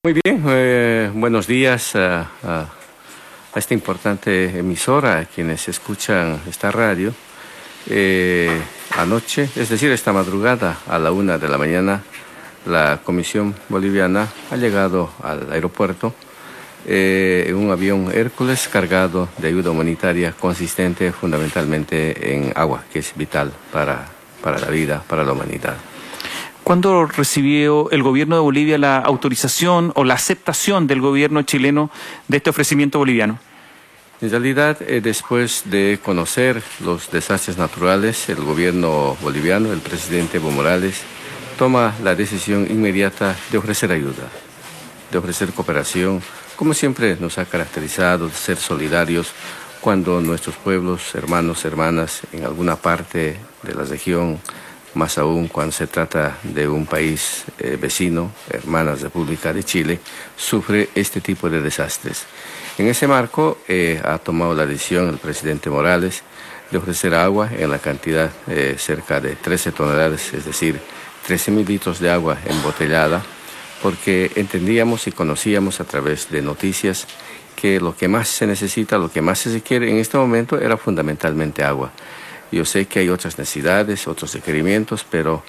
Muy bien, buenos días a esta importante emisora, a quienes escuchan esta radio. Anoche, es decir, esta madrugada a la 1 de la mañana, la Comisión Boliviana ha llegado al aeropuerto en un avión Hércules cargado de ayuda humanitaria consistente fundamentalmente en agua, que es vital para la vida, para la humanidad. ¿Cuándo recibió el gobierno de Bolivia la autorización o la aceptación del gobierno chileno de este ofrecimiento boliviano? En realidad, después de conocer los desastres naturales, el gobierno boliviano, el presidente Evo Morales, toma la decisión inmediata de ofrecer ayuda, de ofrecer cooperación, como siempre nos ha caracterizado, de ser solidarios cuando nuestros pueblos, hermanos, hermanas, en alguna parte de la región, más aún cuando se trata de un país vecino, hermana República de Chile, sufre este tipo de desastres. En ese marco ha tomado la decisión el presidente Morales de ofrecer agua en la cantidad cerca de 13 toneladas, es decir, 13.000 litros de agua embotellada, porque entendíamos y conocíamos a través de noticias que lo que más se necesita, lo que más se requiere en este momento era fundamentalmente agua. Yo sé que hay otras necesidades, otros requerimientos, pero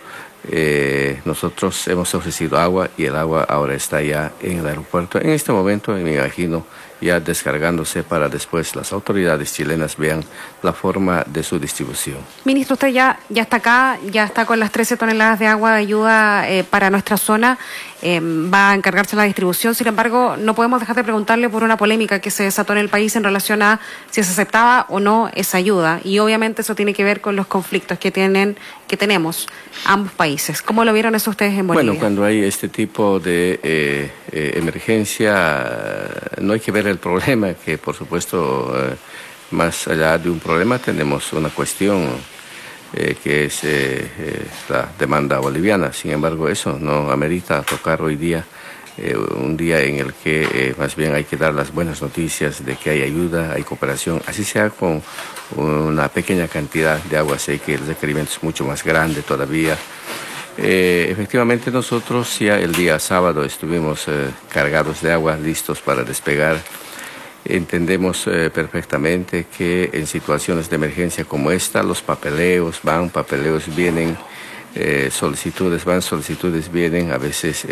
nosotros hemos ofrecido agua y el agua ahora está ya en el aeropuerto. En este momento, me imagino, ya descargándose para después las autoridades chilenas vean la forma de su distribución. Ministro, usted ya está acá, ya está con las 13 toneladas de agua de ayuda para nuestra zona, va a encargarse de la distribución. Sin embargo, no podemos dejar de preguntarle por una polémica que se desató en el país en relación a si se aceptaba o no esa ayuda. Y obviamente eso tiene que ver con los conflictos que tenemos ambos países. ¿Cómo lo vieron eso ustedes en Bolivia? Bueno, cuando hay este tipo de emergencia, no hay que ver el problema, que por supuesto, más allá de un problema, tenemos una cuestión que es la demanda boliviana. Sin embargo, eso no amerita tocar hoy día, un día en el que más bien hay que dar las buenas noticias de que hay ayuda, hay cooperación, así sea con una pequeña cantidad de agua. Sé que el requerimiento es mucho más grande todavía. Efectivamente, nosotros ya el día sábado estuvimos cargados de agua, listos para despegar. Entendemos perfectamente que en situaciones de emergencia como esta, los papeleos van, papeleos vienen, solicitudes van, solicitudes vienen, a veces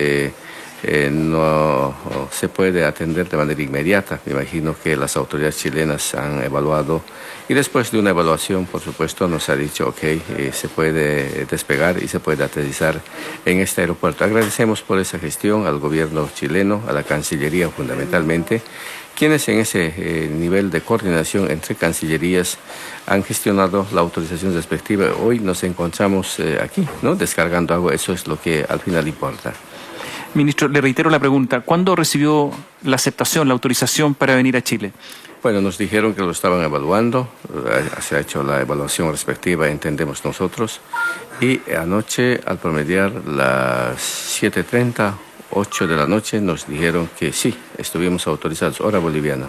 no se puede atender de manera inmediata. Me imagino que las autoridades chilenas han evaluado y después de una evaluación, por supuesto, nos ha dicho, ok, se puede despegar y se puede aterrizar en este aeropuerto. Agradecemos por esa gestión al gobierno chileno, a la Cancillería fundamentalmente, quienes en ese nivel de coordinación entre cancillerías han gestionado la autorización respectiva. Hoy nos encontramos aquí, ¿no?, descargando agua. Eso es lo que al final importa. Ministro, le reitero la pregunta. ¿Cuándo recibió la aceptación, la autorización para venir a Chile? Bueno, nos dijeron que lo estaban evaluando, se ha hecho la evaluación respectiva, entendemos nosotros, y anoche, al promediar las 7:30, 8 de la noche, nos dijeron que sí, estuvimos autorizados, hora boliviana,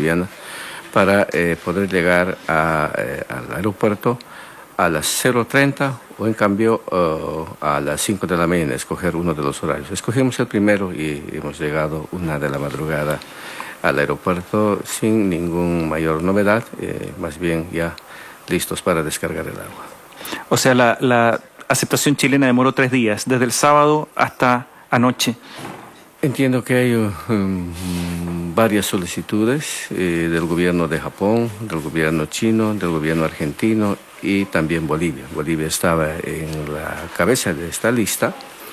para poder llegar al aeropuerto a las 0:30 o en cambio a las 5 de la mañana, escoger uno de los horarios. Escogimos el primero y hemos llegado 1 de la madrugada al aeropuerto sin ningún mayor novedad, más bien ya listos para descargar el agua. O sea, la aceptación chilena demoró 3 días, desde el sábado hasta anoche. Entiendo que hay varias solicitudes del gobierno de Japón, del gobierno chino, del gobierno argentino y también Bolivia. Bolivia estaba en la cabeza de esta lista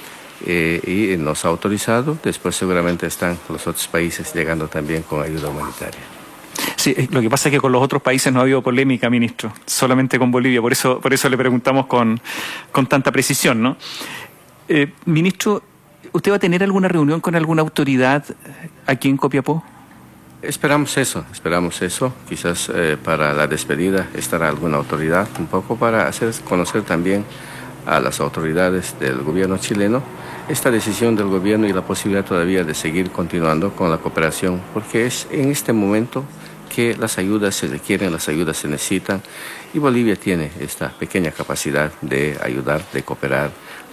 y nos ha autorizado. Después seguramente están los otros países llegando también con ayuda humanitaria. Sí, lo que pasa es que con los otros países no ha habido polémica, ministro, solamente con Bolivia, por eso le preguntamos con tanta precisión, ¿no? Ministro, ¿usted va a tener alguna reunión con alguna autoridad aquí en Copiapó? Esperamos eso. Quizás para la despedida estará alguna autoridad, un poco para hacer conocer también a las autoridades del gobierno chileno esta decisión del gobierno y la posibilidad todavía de seguir continuando con la cooperación, porque es en este momento que las ayudas se requieren, las ayudas se necesitan, y Bolivia tiene esta pequeña capacidad de ayudar, de cooperar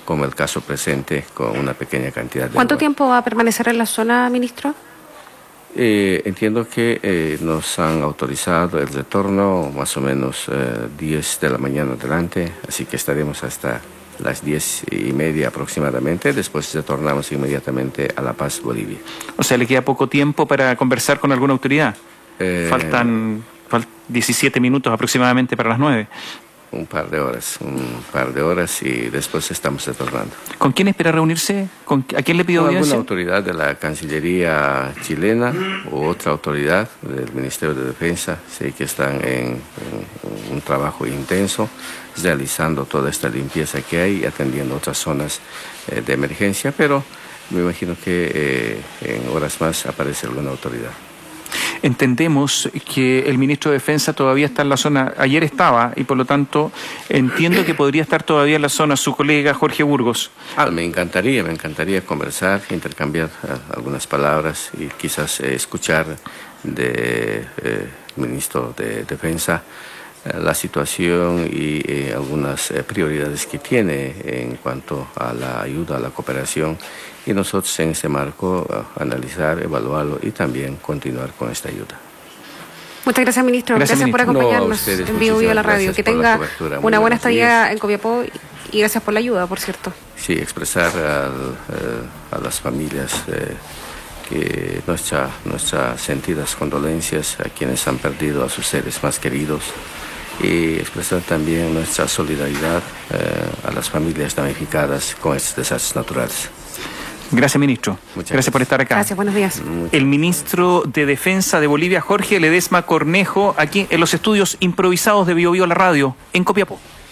como el caso presente, con una pequeña cantidad de ¿Cuánto agua. tiempo va a permanecer en la zona, ministro? Entiendo que nos han autorizado el retorno más o menos 10 de la mañana adelante, así que estaremos hasta las 10:30 aproximadamente. Después retornamos inmediatamente a La Paz, Bolivia. O sea, ¿le queda poco tiempo para conversar con alguna autoridad? Faltan 17 minutos aproximadamente para las 9. Un par de horas y después estamos retornando. ¿Con quién espera reunirse? ¿A quién le pidió Con audiencia? alguna autoridad de la Cancillería chilena u otra autoridad del Ministerio de Defensa. Sé que están en un trabajo intenso, realizando toda esta limpieza que hay y atendiendo otras zonas de emergencia, pero me imagino que en horas más aparece alguna autoridad. Entendemos que el ministro de Defensa todavía está en la zona, ayer estaba, y por lo tanto entiendo que podría estar todavía en la zona su colega Jorge Burgos. Me encantaría conversar, intercambiar algunas palabras y quizás escuchar del ministro de Defensa la situación y algunas prioridades que tiene en cuanto a la ayuda, a la cooperación, y nosotros en ese marco analizar, evaluarlo y también continuar con esta ayuda. Muchas gracias, ministro. Gracias, Gracias por ministro. acompañarnos en Vivo Vivo a la radio. Que tenga una buena buenos estadía días. en Copiapó y gracias por la ayuda, por cierto. Sí, expresar a las familias que nuestras sentidas condolencias a quienes han perdido a sus seres más queridos, y expresar también nuestra solidaridad a las familias damnificadas con estos desastres naturales. Gracias, ministro. Gracias por estar acá. Gracias, buenos días. El ministro de Defensa de Bolivia, Jorge Ledesma Cornejo, aquí en los estudios improvisados de Bio Bio la radio, en Copiapó.